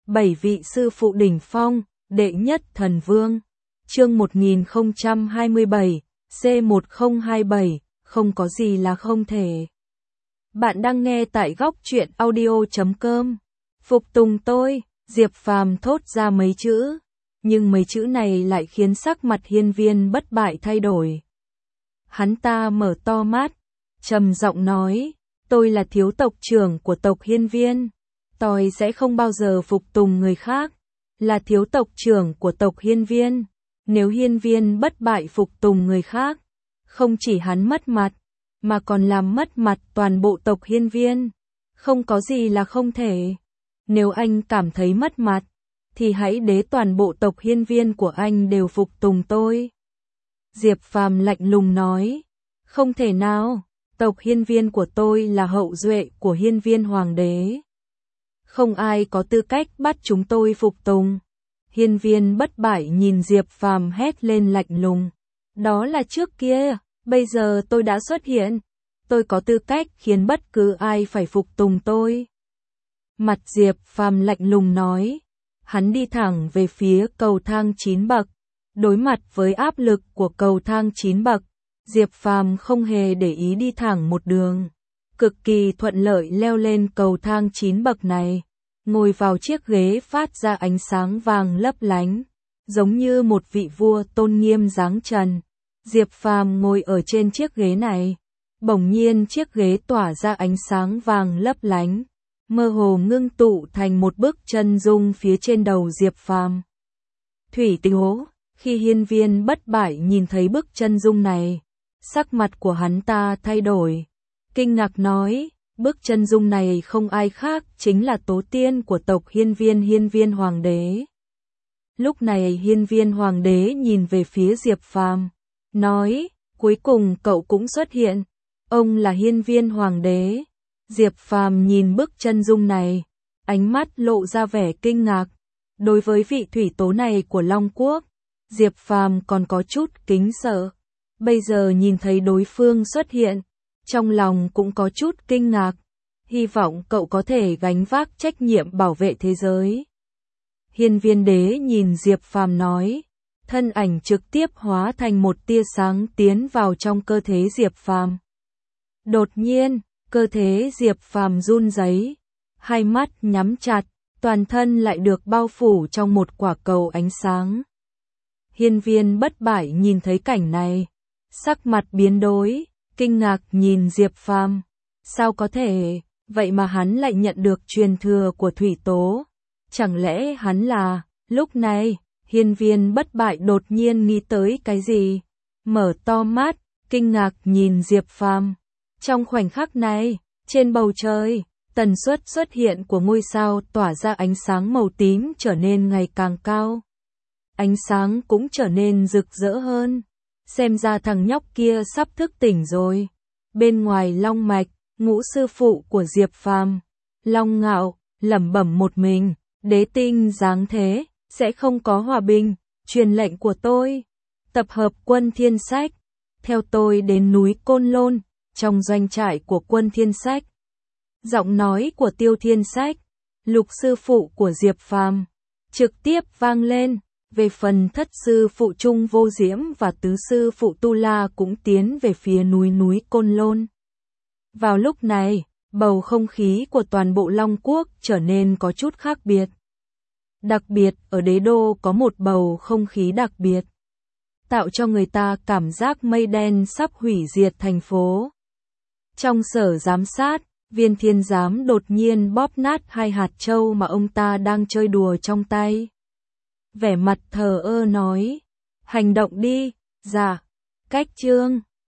7 vị sư phụ đỉnh phong, đệ nhất thần vương. Chương 1027, C1027, không có gì là không thể. Bạn đang nghe tại góc truyện audio.com. Phục tùng tôi, Diệp Phàm thốt ra mấy chữ, nhưng mấy chữ này lại khiến sắc mặt Hiên Viên Bất Bại thay đổi. Hắn ta mở to mắt, trầm giọng nói, tôi là thiếu tộc trưởng của tộc Hiên Viên, tôi sẽ không bao giờ phục tùng người khác, là thiếu tộc trưởng của tộc Hiên Viên, nếu Hiên Viên Bất Bại phục tùng người khác, không chỉ hắn mất mặt, mà còn làm mất mặt toàn bộ tộc Hiên Viên, không có gì là không thể. Nếu anh cảm thấy mất mặt, thì hãy để toàn bộ tộc Hiên Viên của anh đều phục tùng tôi. Diệp Phàm lạnh lùng nói, không thể nào, tộc Hiên Viên của tôi là hậu duệ của Hiên Viên Hoàng đế. Không ai có tư cách bắt chúng tôi phục tùng. Hiên Viên Bất Bại nhìn Diệp Phàm hét lên lạnh lùng. Đó là trước kia, bây giờ tôi đã xuất hiện. Tôi có tư cách khiến bất cứ ai phải phục tùng tôi. Mặt Diệp Phàm lạnh lùng nói. Hắn đi thẳng về phía cầu thang 9 bậc. Đối mặt với áp lực của cầu thang 9 bậc, Diệp Phàm không hề để ý đi thẳng một đường. Cực kỳ thuận lợi leo lên cầu thang 9 bậc này. Ngồi vào chiếc ghế phát ra ánh sáng vàng lấp lánh, giống như một vị vua tôn nghiêm giáng trần. Diệp Phàm ngồi ở trên chiếc ghế này, bỗng nhiên chiếc ghế tỏa ra ánh sáng vàng lấp lánh, mơ hồ ngưng tụ thành một bức chân dung phía trên đầu Diệp Phàm. Thủy Tiếu, khi Hiên Viên Bất Bại nhìn thấy bức chân dung này, sắc mặt của hắn ta thay đổi, kinh ngạc nói, bức chân dung này không ai khác chính là tổ tiên của tộc Hiên Viên Hoàng đế. Lúc này Hiên Viên Hoàng đế nhìn về phía Diệp Phàm, nói, cuối cùng cậu cũng xuất hiện, ông là Hiên Viên Hoàng đế. Diệp Phàm nhìn bức chân dung này, ánh mắt lộ ra vẻ kinh ngạc. Đối với vị thủy tố này của Long Quốc, Diệp Phàm còn có chút kính sợ. Bây giờ nhìn thấy đối phương xuất hiện, trong lòng cũng có chút kinh ngạc, hy vọng cậu có thể gánh vác trách nhiệm bảo vệ thế giới. Hiên Viên đế nhìn Diệp Phàm nói, thân ảnh trực tiếp hóa thành một tia sáng tiến vào trong cơ thể Diệp Phàm. Đột nhiên, cơ thể Diệp Phàm run rẩy, hai mắt nhắm chặt, toàn thân lại được bao phủ trong một quả cầu ánh sáng. Hiên Viên Bất Bại nhìn thấy cảnh này, sắc mặt biến đổi, kinh ngạc nhìn Diệp Phàm, sao có thể, vậy mà hắn lại nhận được truyền thừa của thủy tố, chẳng lẽ hắn là, lúc này, Hiên Viên Bất Bại đột nhiên nghĩ tới cái gì, mở to mắt, kinh ngạc nhìn Diệp Phàm. Trong khoảnh khắc này, trên bầu trời, tần suất xuất hiện của ngôi sao tỏa ra ánh sáng màu tím trở nên ngày càng cao. Ánh sáng cũng trở nên rực rỡ hơn. Xem ra thằng nhóc kia sắp thức tỉnh rồi. Bên ngoài Long Mạch, ngũ sư phụ của Diệp Phàm, Long Ngạo, lẩm bẩm một mình, đế tinh giáng thế, sẽ không có hòa bình, truyền lệnh của tôi. Tập hợp quân Thiên Sách, theo tôi đến núi Côn Lôn, trong doanh trại của quân Thiên Sách. Giọng nói của Tiêu Thiên Sách, lục sư phụ của Diệp Phàm, trực tiếp vang lên. Về phần thất sư phụ Trung Vô Diễm và tứ sư phụ Tu La cũng tiến về phía núi Côn Lôn. Vào lúc này, bầu không khí của toàn bộ Long Quốc trở nên có chút khác biệt. Đặc biệt ở đế đô có một bầu không khí đặc biệt, tạo cho người ta cảm giác mây đen sắp hủy diệt thành phố. Trong sở giám sát, Viên Thiên Giám đột nhiên bóp nát hai hạt châu mà ông ta đang chơi đùa trong tay. Vẻ mặt thờ ơ nói, hành động đi, dạ, cách chương.